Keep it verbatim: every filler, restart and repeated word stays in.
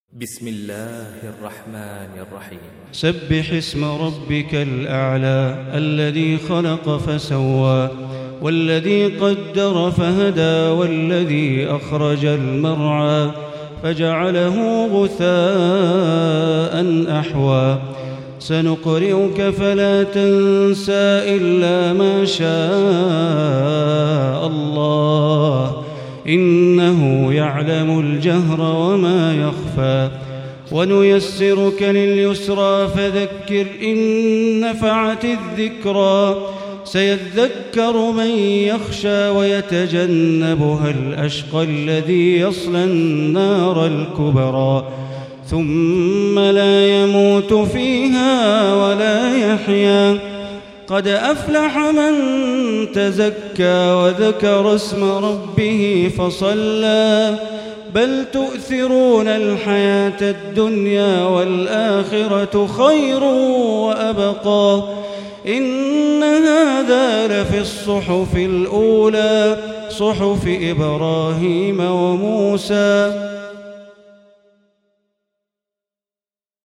بسم الله الرحمن الرحيم. سبح اسم ربك الأعلى الذي خلق فسوى والذي قدر فهدى والذي أخرج المرعى فجعله غثاء أحوى سنقرئك فلا تنسى إلا ما شاء الله إنه يعلم الجهر وما يخفى ونيسرك لليسرى فذكر إن نفعت الذكرى سيذكر من يخشى ويتجنبها الأشقى الذي يصلى النار الكبرى ثم لا يموت فيها ولا يحيا قد أفلح من تزكى وذكر اسم ربه فصلى بل تؤثرون الحياة الدنيا والآخرة خير وأبقى إن هذا لفي الصحف الأولى صحف إبراهيم وموسى